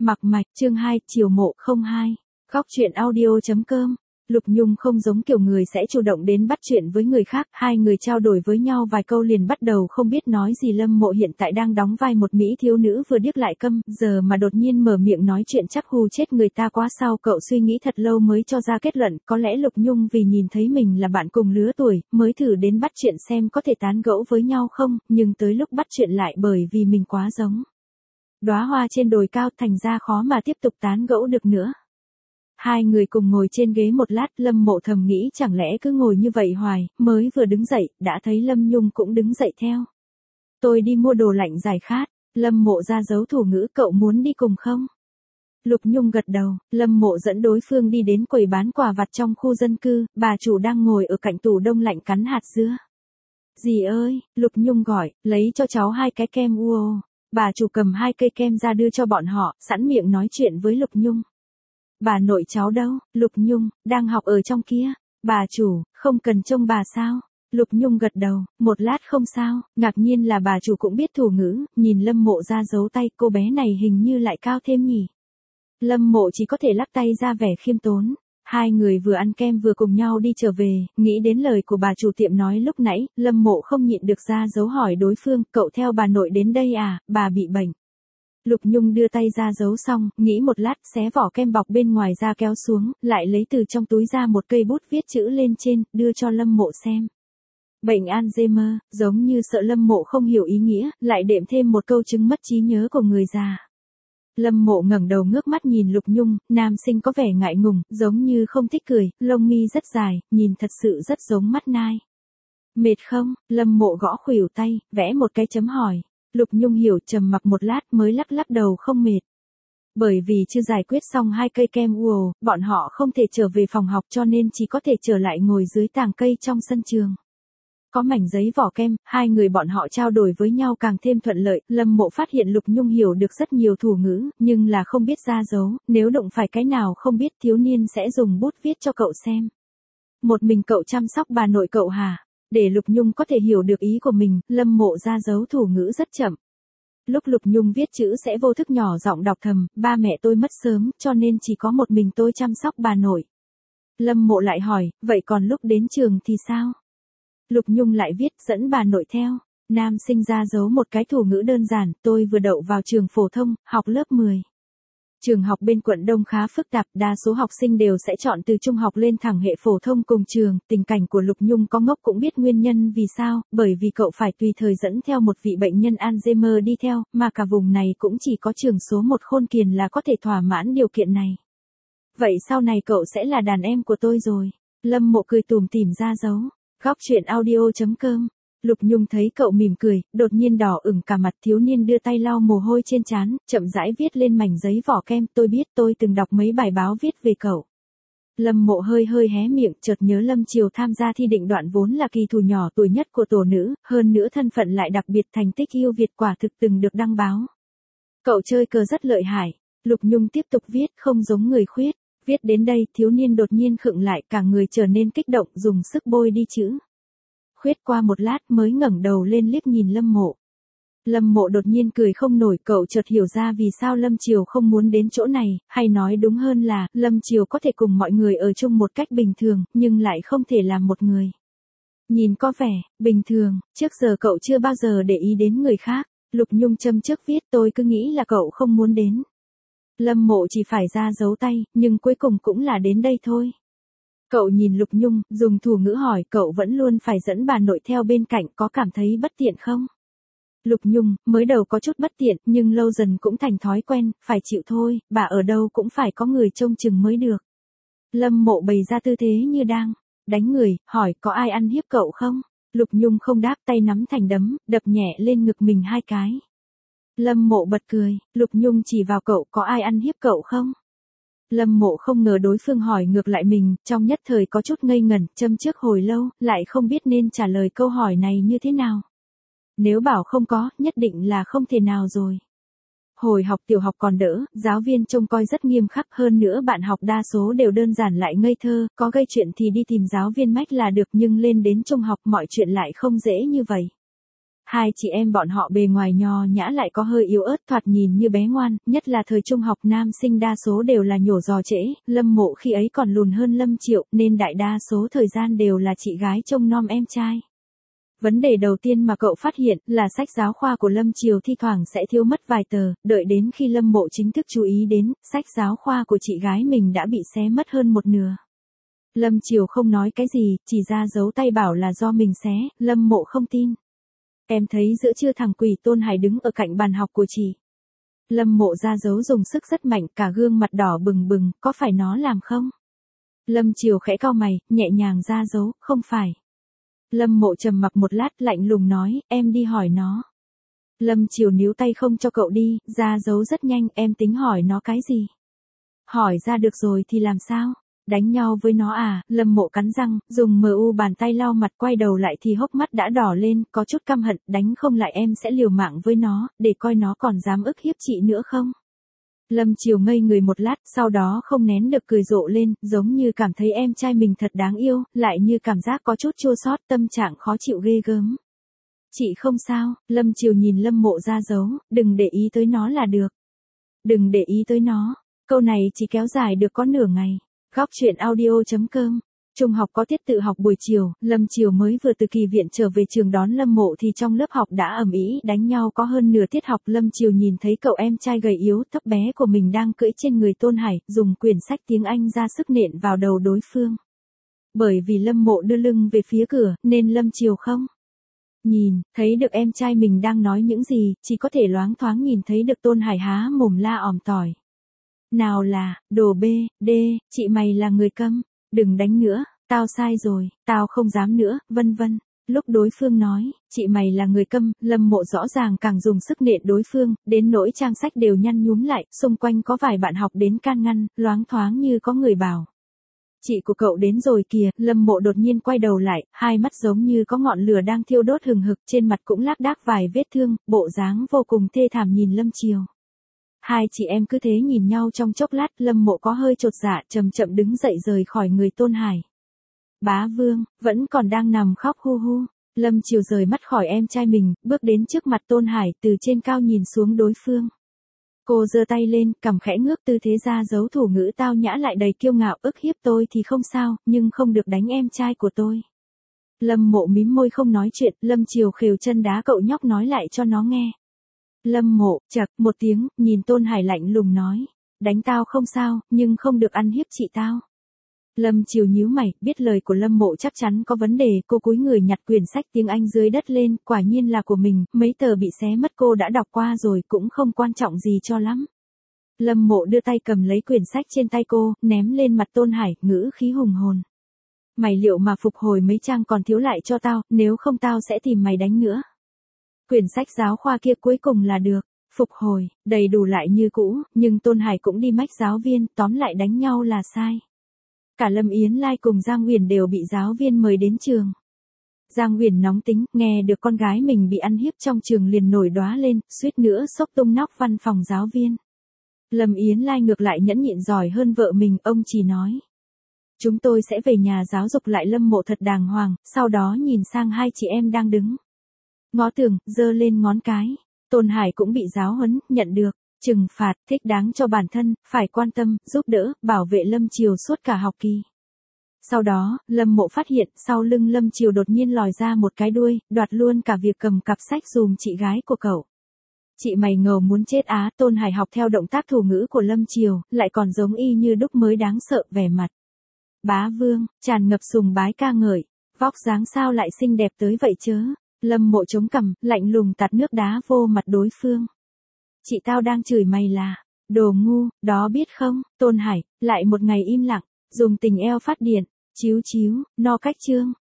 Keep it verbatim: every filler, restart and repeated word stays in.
Mặc mạch, chương hai, chiều mộ không hai. Góc truyện audio.com. Lục Nhung không giống kiểu người sẽ chủ động đến bắt chuyện với người khác, hai người trao đổi với nhau vài câu liền bắt đầu không biết nói gì. Lâm Mộ hiện tại đang đóng vai một mỹ thiếu nữ vừa điếc lại câm, giờ mà đột nhiên mở miệng nói chuyện chắc hù chết người ta quá. Sao cậu suy nghĩ thật lâu mới cho ra kết luận, có lẽ Lục Nhung vì nhìn thấy mình là bạn cùng lứa tuổi, mới thử đến bắt chuyện xem có thể tán gẫu với nhau không, nhưng tới lúc bắt chuyện lại bởi vì mình quá giống đóa hoa trên đồi cao thành ra khó mà tiếp tục tán gẫu được nữa. Hai người cùng ngồi trên ghế một lát, Lâm Mộ thầm nghĩ chẳng lẽ cứ ngồi như vậy hoài, mới vừa đứng dậy, đã thấy Lâm Nhung cũng đứng dậy theo. Tôi đi mua đồ lạnh giải khát. Lâm Mộ ra dấu thủ ngữ, cậu muốn đi cùng không? Lục Nhung gật đầu, Lâm Mộ dẫn đối phương đi đến quầy bán quà vặt trong khu dân cư, bà chủ đang ngồi ở cạnh tủ đông lạnh cắn hạt dưa. Dì ơi, Lục Nhung gọi, lấy cho cháu hai cái kem uo. Bà chủ cầm hai cây kem ra đưa cho bọn họ, sẵn miệng nói chuyện với Lục Nhung. Bà nội cháu đâu? Lục Nhung, đang học ở trong kia. Bà chủ, không cần trông bà sao? Lục Nhung gật đầu, một lát không sao, ngạc nhiên là bà chủ cũng biết thủ ngữ, nhìn Lâm Mộ ra giấu tay, cô bé này hình như lại cao thêm nhỉ. Lâm Mộ chỉ có thể lắc tay ra vẻ khiêm tốn. Hai người vừa ăn kem vừa cùng nhau đi trở về, nghĩ đến lời của bà chủ tiệm nói lúc nãy, Lâm Mộ không nhịn được ra dấu hỏi đối phương, cậu theo bà nội đến đây à, bà bị bệnh. Lục Nhung đưa tay ra giấu xong, nghĩ một lát, xé vỏ kem bọc bên ngoài ra kéo xuống, lại lấy từ trong túi ra một cây bút viết chữ lên trên, đưa cho Lâm Mộ xem. Bệnh Alzheimer, giống như sợ Lâm Mộ không hiểu ý nghĩa, lại đệm thêm một câu chứng mất trí nhớ của người già. Lâm Mộ ngẩng đầu ngước mắt nhìn Lục Nhung, nam sinh có vẻ ngại ngùng, giống như không thích cười, lông mi rất dài, nhìn thật sự rất giống mắt nai. Mệt không? Lâm Mộ gõ khuỷu tay, vẽ một cái chấm hỏi. Lục Nhung hiểu, trầm mặc một lát mới lắc lắc đầu không mệt. Bởi vì chưa giải quyết xong hai cây kem uo, bọn họ không thể trở về phòng học cho nên chỉ có thể trở lại ngồi dưới tàng cây trong sân trường. Có mảnh giấy vỏ kem, hai người bọn họ trao đổi với nhau càng thêm thuận lợi. Lâm Mộ phát hiện Lục Nhung hiểu được rất nhiều thủ ngữ, nhưng là không biết ra dấu, nếu đụng phải cái nào không biết thiếu niên sẽ dùng bút viết cho cậu xem. Một mình cậu chăm sóc bà nội cậu hả? Để Lục Nhung có thể hiểu được ý của mình, Lâm Mộ ra dấu thủ ngữ rất chậm. Lúc Lục Nhung viết chữ sẽ vô thức nhỏ giọng đọc thầm, ba mẹ tôi mất sớm, cho nên chỉ có một mình tôi chăm sóc bà nội. Lâm Mộ lại hỏi, vậy còn lúc đến trường thì sao? Lục Nhung lại viết, dẫn bà nội theo. Nam sinh ra dấu một cái thủ ngữ đơn giản, tôi vừa đậu vào trường phổ thông, học lớp mười. Trường học bên quận Đông khá phức tạp, đa số học sinh đều sẽ chọn từ trung học lên thẳng hệ phổ thông cùng trường. Tình cảnh của Lục Nhung có ngốc cũng biết nguyên nhân vì sao, bởi vì cậu phải tùy thời dẫn theo một vị bệnh nhân Alzheimer đi theo, mà cả vùng này cũng chỉ có trường số một Khôn Kiền là có thể thỏa mãn điều kiện này. Vậy sau này cậu sẽ là đàn em của tôi rồi. Lâm Mộ cười tủm tỉm ra dấu. Góc truyện audio.com. Lục Nhung thấy cậu mỉm cười, đột nhiên đỏ ửng cả mặt. Thiếu niên đưa tay lau mồ hôi trên trán, chậm rãi viết lên mảnh giấy vỏ kem, tôi biết tôi từng đọc mấy bài báo viết về cậu. Lâm Mộ hơi hơi hé miệng, chợt nhớ Lâm Triều tham gia thi định đoạn vốn là kỳ thủ nhỏ tuổi nhất của tổ nữ, hơn nữa thân phận lại đặc biệt, thành tích yêu Việt quả thực từng được đăng báo. Cậu chơi cờ rất lợi hại. Lục Nhung tiếp tục viết, không giống người khuyết. Viết đến đây, thiếu niên đột nhiên khựng lại, cả người trở nên kích động, dùng sức bôi đi chữ. Khuyết qua một lát mới ngẩng đầu lên liếc nhìn Lâm Mộ. Lâm Mộ đột nhiên cười không nổi, cậu chợt hiểu ra vì sao Lâm Triều không muốn đến chỗ này, hay nói đúng hơn là, Lâm Triều có thể cùng mọi người ở chung một cách bình thường, nhưng lại không thể làm một người. Nhìn có vẻ, bình thường, trước giờ cậu chưa bao giờ để ý đến người khác. Lục Nhung châm trước viết, tôi cứ nghĩ là cậu không muốn đến. Lâm Mộ chỉ phải ra dấu tay, nhưng cuối cùng cũng là đến đây thôi. Cậu nhìn Lục Nhung, dùng thủ ngữ hỏi, cậu vẫn luôn phải dẫn bà nội theo bên cạnh, có cảm thấy bất tiện không? Lục Nhung, mới đầu có chút bất tiện, nhưng lâu dần cũng thành thói quen, phải chịu thôi, bà ở đâu cũng phải có người trông chừng mới được. Lâm Mộ bày ra tư thế như đang đánh người, hỏi, có ai ăn hiếp cậu không? Lục Nhung không đáp, tay nắm thành đấm, đập nhẹ lên ngực mình hai cái. Lâm Mộ bật cười, Lục Nhung chỉ vào cậu, có ai ăn hiếp cậu không? Lâm Mộ không ngờ đối phương hỏi ngược lại mình, trong nhất thời có chút ngây ngẩn, châm trước hồi lâu, lại không biết nên trả lời câu hỏi này như thế nào. Nếu bảo không có, nhất định là không thể nào rồi. Hồi học tiểu học còn đỡ, giáo viên trông coi rất nghiêm khắc, hơn nữa bạn học đa số đều đơn giản lại ngây thơ, có gây chuyện thì đi tìm giáo viên mách là được, nhưng lên đến trung học mọi chuyện lại không dễ như vậy. Hai chị em bọn họ bề ngoài nho nhã lại có hơi yếu ớt, thoạt nhìn như bé ngoan, nhất là thời trung học nam sinh đa số đều là nhổ giò trễ, Lâm Mộ khi ấy còn lùn hơn Lâm Triệu, nên đại đa số thời gian đều là chị gái trông nom em trai. Vấn đề đầu tiên mà cậu phát hiện là sách giáo khoa của Lâm Triều thi thoảng sẽ thiếu mất vài tờ, đợi đến khi Lâm Mộ chính thức chú ý đến, sách giáo khoa của chị gái mình đã bị xé mất hơn một nửa. Lâm Triều không nói cái gì, chỉ ra dấu tay bảo là do mình xé, Lâm Mộ không tin. Em thấy giữa trưa thằng quỷ Tôn Hải đứng ở cạnh bàn học của chị. Lâm Mộ ra dấu dùng sức rất mạnh, cả gương mặt đỏ bừng bừng, có phải nó làm không? Lâm Triều khẽ cau mày, nhẹ nhàng ra dấu, không phải. Lâm Mộ trầm mặc một lát, lạnh lùng nói, em đi hỏi nó. Lâm Triều níu tay không cho cậu đi, ra dấu rất nhanh, em tính hỏi nó cái gì? Hỏi ra được rồi thì làm sao? Đánh nhau với nó à? Lâm Mộ cắn răng, dùng mờ u bàn tay lau mặt, quay đầu lại thì hốc mắt đã đỏ lên, có chút căm hận, đánh không lại em sẽ liều mạng với nó, để coi nó còn dám ức hiếp chị nữa không? Lâm Triều ngây người một lát, sau đó không nén được cười rộ lên, giống như cảm thấy em trai mình thật đáng yêu, lại như cảm giác có chút chua xót, tâm trạng khó chịu ghê gớm. Chị không sao, Lâm Triều nhìn Lâm Mộ ra dấu, đừng để ý tới nó là được. Đừng để ý tới nó, câu này chỉ kéo dài được có nửa ngày. Góc truyện audio chấm com. Trung học có tiết tự học buổi chiều, Lâm Triều mới vừa từ kỳ viện trở về trường đón Lâm Mộ thì trong lớp học đã ầm ĩ đánh nhau có hơn nửa tiết học. Lâm Triều nhìn thấy cậu em trai gầy yếu thấp bé của mình đang cưỡi trên người Tôn Hải, dùng quyển sách tiếng Anh ra sức nện vào đầu đối phương. Bởi vì Lâm Mộ đưa lưng về phía cửa, nên Lâm Triều không nhìn thấy được em trai mình đang nói những gì, chỉ có thể loáng thoáng nhìn thấy được Tôn Hải há mồm la òm tỏi. Nào là, đồ bê, đê, chị mày là người câm, đừng đánh nữa, tao sai rồi, tao không dám nữa, vân vân. Lúc đối phương nói, chị mày là người câm, Lâm Mộ rõ ràng càng dùng sức nện đối phương, đến nỗi trang sách đều nhăn nhúm lại, xung quanh có vài bạn học đến can ngăn, loáng thoáng như có người bảo. Chị của cậu đến rồi kìa, Lâm Mộ đột nhiên quay đầu lại, hai mắt giống như có ngọn lửa đang thiêu đốt hừng hực, trên mặt cũng lác đác vài vết thương, bộ dáng vô cùng thê thảm nhìn Lâm Triều. Hai chị em cứ thế nhìn nhau trong chốc lát, Lâm Mộ có hơi chột dạ, chậm chậm đứng dậy rời khỏi người Tôn Hải. Bá Vương, vẫn còn đang nằm khóc hu hu. Lâm Triều rời mắt khỏi em trai mình, bước đến trước mặt Tôn Hải, từ trên cao nhìn xuống đối phương. Cô giơ tay lên, cằm khẽ ngước, tư thế ra dấu thủ ngữ tao nhã lại đầy kiêu ngạo, ức hiếp tôi thì không sao, nhưng không được đánh em trai của tôi. Lâm Mộ mím môi không nói chuyện, Lâm Triều khều chân đá cậu nhóc nói lại cho nó nghe. Lâm Mộ, chậc, một tiếng, nhìn Tôn Hải lạnh lùng nói. Đánh tao không sao, nhưng không được ăn hiếp chị tao. Lâm Triều nhíu mày, biết lời của Lâm Mộ chắc chắn có vấn đề, cô cúi người nhặt quyển sách tiếng Anh dưới đất lên, quả nhiên là của mình, mấy tờ bị xé mất cô đã đọc qua rồi, cũng không quan trọng gì cho lắm. Lâm Mộ đưa tay cầm lấy quyển sách trên tay cô, ném lên mặt Tôn Hải, ngữ khí hùng hồn. Mày liệu mà phục hồi mấy trang còn thiếu lại cho tao, nếu không tao sẽ tìm mày đánh nữa. Quyển sách giáo khoa kia cuối cùng là được, phục hồi, đầy đủ lại như cũ, nhưng Tôn Hải cũng đi mách giáo viên, tóm lại đánh nhau là sai. Cả Lâm Yến Lai cùng Giang Huyền đều bị giáo viên mời đến trường. Giang Huyền nóng tính, nghe được con gái mình bị ăn hiếp trong trường liền nổi đóa lên, suýt nữa xốc tung nóc văn phòng giáo viên. Lâm Yến Lai ngược lại nhẫn nhịn giỏi hơn vợ mình, ông chỉ nói. Chúng tôi sẽ về nhà giáo dục lại Lâm Mộ thật đàng hoàng, sau đó nhìn sang hai chị em đang đứng. Ngó Tường, giơ lên ngón cái. Tôn Hải cũng bị giáo huấn, nhận được trừng phạt thích đáng cho bản thân, phải quan tâm, giúp đỡ, bảo vệ Lâm Triều suốt cả học kỳ. Sau đó, Lâm Mộ phát hiện sau lưng Lâm Triều đột nhiên lòi ra một cái đuôi, đoạt luôn cả việc cầm cặp sách dùm chị gái của cậu. Chị mày ngầu muốn chết á, Tôn Hải học theo động tác thủ ngữ của Lâm Triều, lại còn giống y như đúc mới đáng sợ, vẻ mặt. Bá Vương, tràn ngập sùng bái ca ngợi, vóc dáng sao lại xinh đẹp tới vậy chớ. Lâm Mộ chống cằm, lạnh lùng tạt nước đá vô mặt đối phương. Chị tao đang chửi mày là, đồ ngu, đó biết không, Tôn Hải, lại một ngày im lặng, dùng tình eo phát điện, chíu chíu, no cách chương.